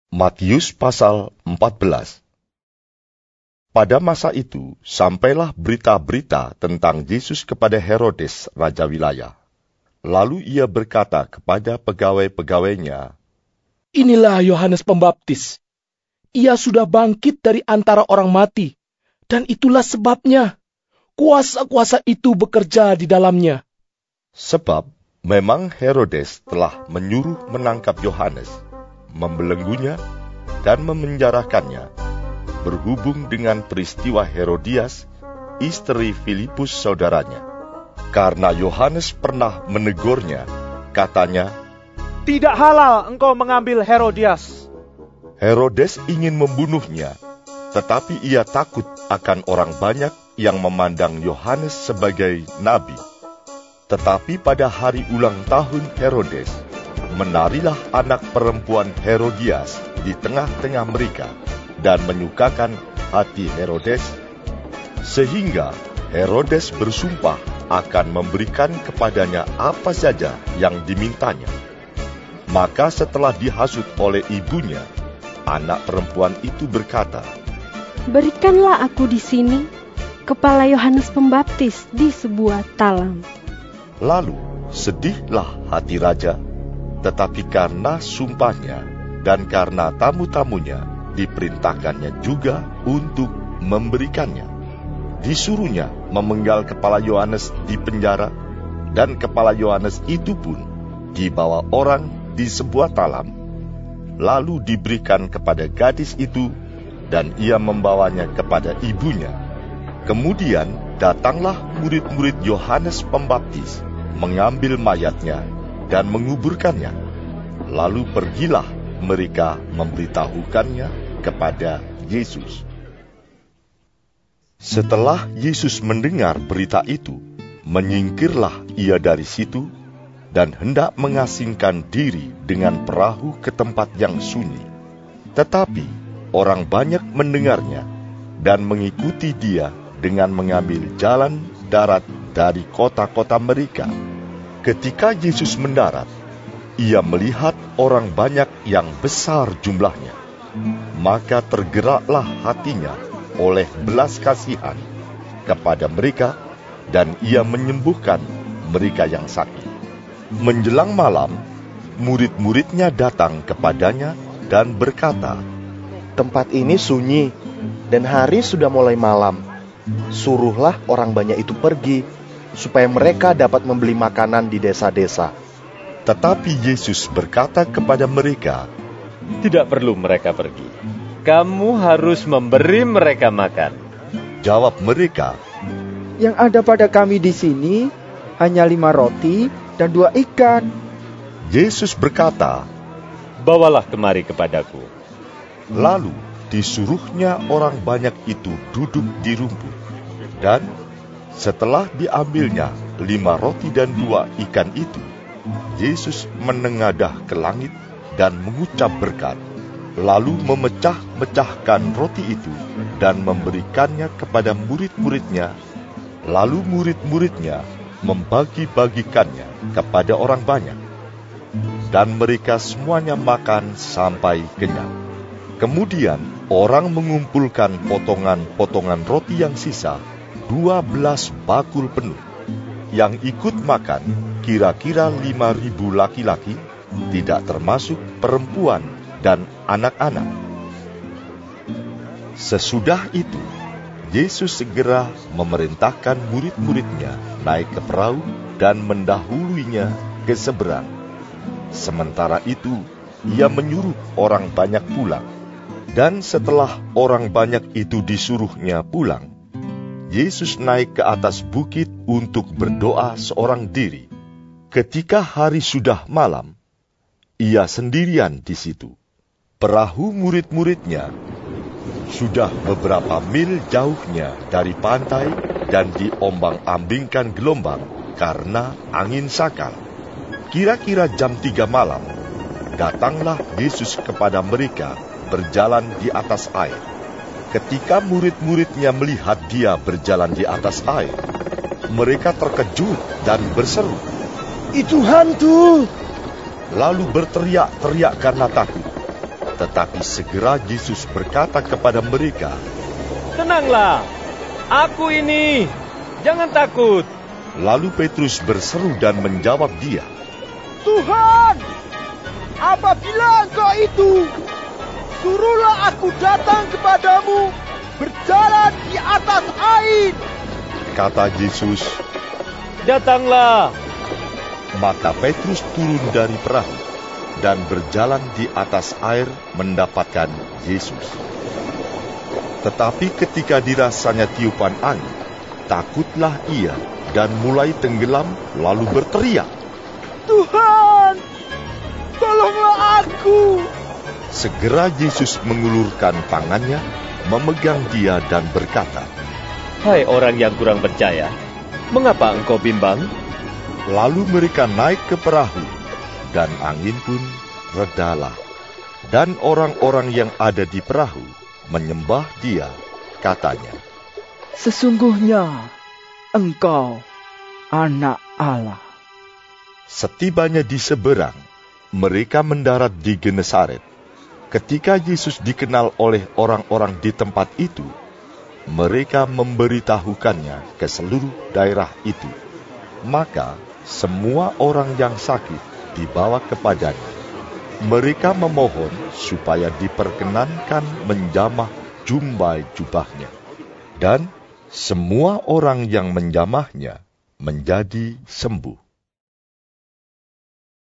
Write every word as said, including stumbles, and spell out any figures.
Matius pasal empat belas. Pada masa itu, sampailah berita-berita tentang Yesus kepada Herodes, raja wilayah. Lalu ia berkata kepada pegawai-pegawainya, "Inilah Yohanes Pembaptis. Ia sudah bangkit dari antara orang mati, dan itulah sebabnya kuasa-kuasa itu bekerja di dalamnya." Sebab memang Herodes telah menyuruh menangkap Yohanes, membelenggunya, dan memenjarakannya, berhubung dengan peristiwa Herodias, istri Filipus saudaranya. Karena Yohanes pernah menegurnya, katanya, "Tidak halal engkau mengambil Herodias." Herodes ingin membunuhnya, tetapi ia takut akan orang banyak yang memandang Yohanes sebagai nabi. Tetapi pada hari ulang tahun Herodes, menarilah anak perempuan Herodias di tengah-tengah mereka dan menyukakan hati Herodes, sehingga Herodes bersumpah akan memberikan kepadanya apa saja yang dimintanya. Maka setelah dihasut oleh ibunya, anak perempuan itu berkata, "Berikanlah aku di sini kepala Yohanes Pembaptis di sebuah talam." Lalu sedihlah hati raja, tetapi karena sumpahnya dan karena tamu-tamunya diperintahkannya juga untuk memberikannya. Disuruhnya memenggal kepala Yohanes di penjara, dan kepala Yohanes itu pun dibawa orang di sebuah talam, lalu diberikan kepada gadis itu, dan ia membawanya kepada ibunya. Kemudian datanglah murid-murid Yohanes Pembaptis, mengambil mayatnya dan menguburkannya. Lalu pergilah mereka memberitahukannya kepada Yesus. Setelah Yesus mendengar berita itu, menyingkirlah ia dari situ dan hendak mengasingkan diri dengan perahu ke tempat yang sunyi. Tetapi orang banyak mendengarnya dan mengikuti dia dengan mengambil jalan darat dari kota-kota mereka. Ketika Yesus mendarat, ia melihat orang banyak yang besar jumlahnya. Maka tergeraklah hatinya oleh belas kasihan kepada mereka, dan ia menyembuhkan mereka yang sakit. Menjelang malam, murid-muridnya datang kepadanya dan berkata, "Tempat ini sunyi, dan hari sudah mulai malam. Suruhlah orang banyak itu pergi, supaya mereka dapat membeli makanan di desa-desa." Tetapi Yesus berkata kepada mereka, "Tidak perlu mereka pergi. Kamu harus memberi mereka makan." Jawab mereka, "Yang ada pada kami di sini hanya lima roti dan dua ikan." Yesus berkata, "Bawalah kemari kepadaku." Lalu disuruhnya orang banyak itu duduk di rumput, dan setelah diambilnya lima roti dan dua ikan itu, Yesus menengadah ke langit dan mengucap berkat, lalu memecah-mecahkan roti itu dan memberikannya kepada murid-muridnya. Lalu murid-muridnya membagi-bagikannya kepada orang banyak, dan mereka semuanya makan sampai kenyang. Kemudian orang mengumpulkan potongan-potongan roti yang sisa, dua belas bakul penuh. Yang ikut makan kira-kira lima ribu laki-laki, tidak termasuk perempuan dan anak-anak. Sesudah itu, Yesus segera memerintahkan murid-muridnya naik ke perahu dan mendahuluinya ke seberang. Sementara itu, ia menyuruh orang banyak pulang. Dan setelah orang banyak itu disuruhnya pulang, Yesus naik ke atas bukit untuk berdoa seorang diri. Ketika hari sudah malam, ia sendirian di situ. Perahu murid-muridnya sudah beberapa mil jauhnya dari pantai dan diombang-ambingkan gelombang karena angin sakal. Kira-kira jam tiga malam, datanglah Yesus kepada mereka berjalan di atas air. Ketika murid-muridnya melihat dia berjalan di atas air, mereka terkejut dan berseru, "Itu hantu!" Lalu berteriak-teriak karena takut. Tetapi segera Yesus berkata kepada mereka, "Tenanglah, aku ini, jangan takut." Lalu Petrus berseru dan menjawab dia, Tuhan, apabila Engkau itu, suruhlah aku datang kepadamu berjalan di atas air. Kata Yesus, "Datanglah." maka Petrus turun dari perahu dan berjalan di atas air mendapatkan Yesus. Tetapi ketika dirasanya tiupan angin, takutlah ia dan mulai tenggelam lalu berteriak, Tuhan, tolonglah aku. Segera Yesus mengulurkan tangannya, memegang dia dan berkata, "Hai orang yang kurang percaya, mengapa engkau bimbang?" Lalu mereka naik ke perahu, dan angin pun redalah. Dan orang-orang yang ada di perahu menyembah dia, katanya, Sesungguhnya Engkau Anak Allah. Setibanya di seberang, mereka mendarat di Genesaret. Ketika Yesus dikenal oleh orang-orang di tempat itu, mereka memberitahukannya ke seluruh daerah itu. Maka semua orang yang sakit dibawa kepadanya. Mereka memohon supaya diperkenankan menjamah jumbai jubahnya. Dan semua orang yang menjamahnya menjadi sembuh.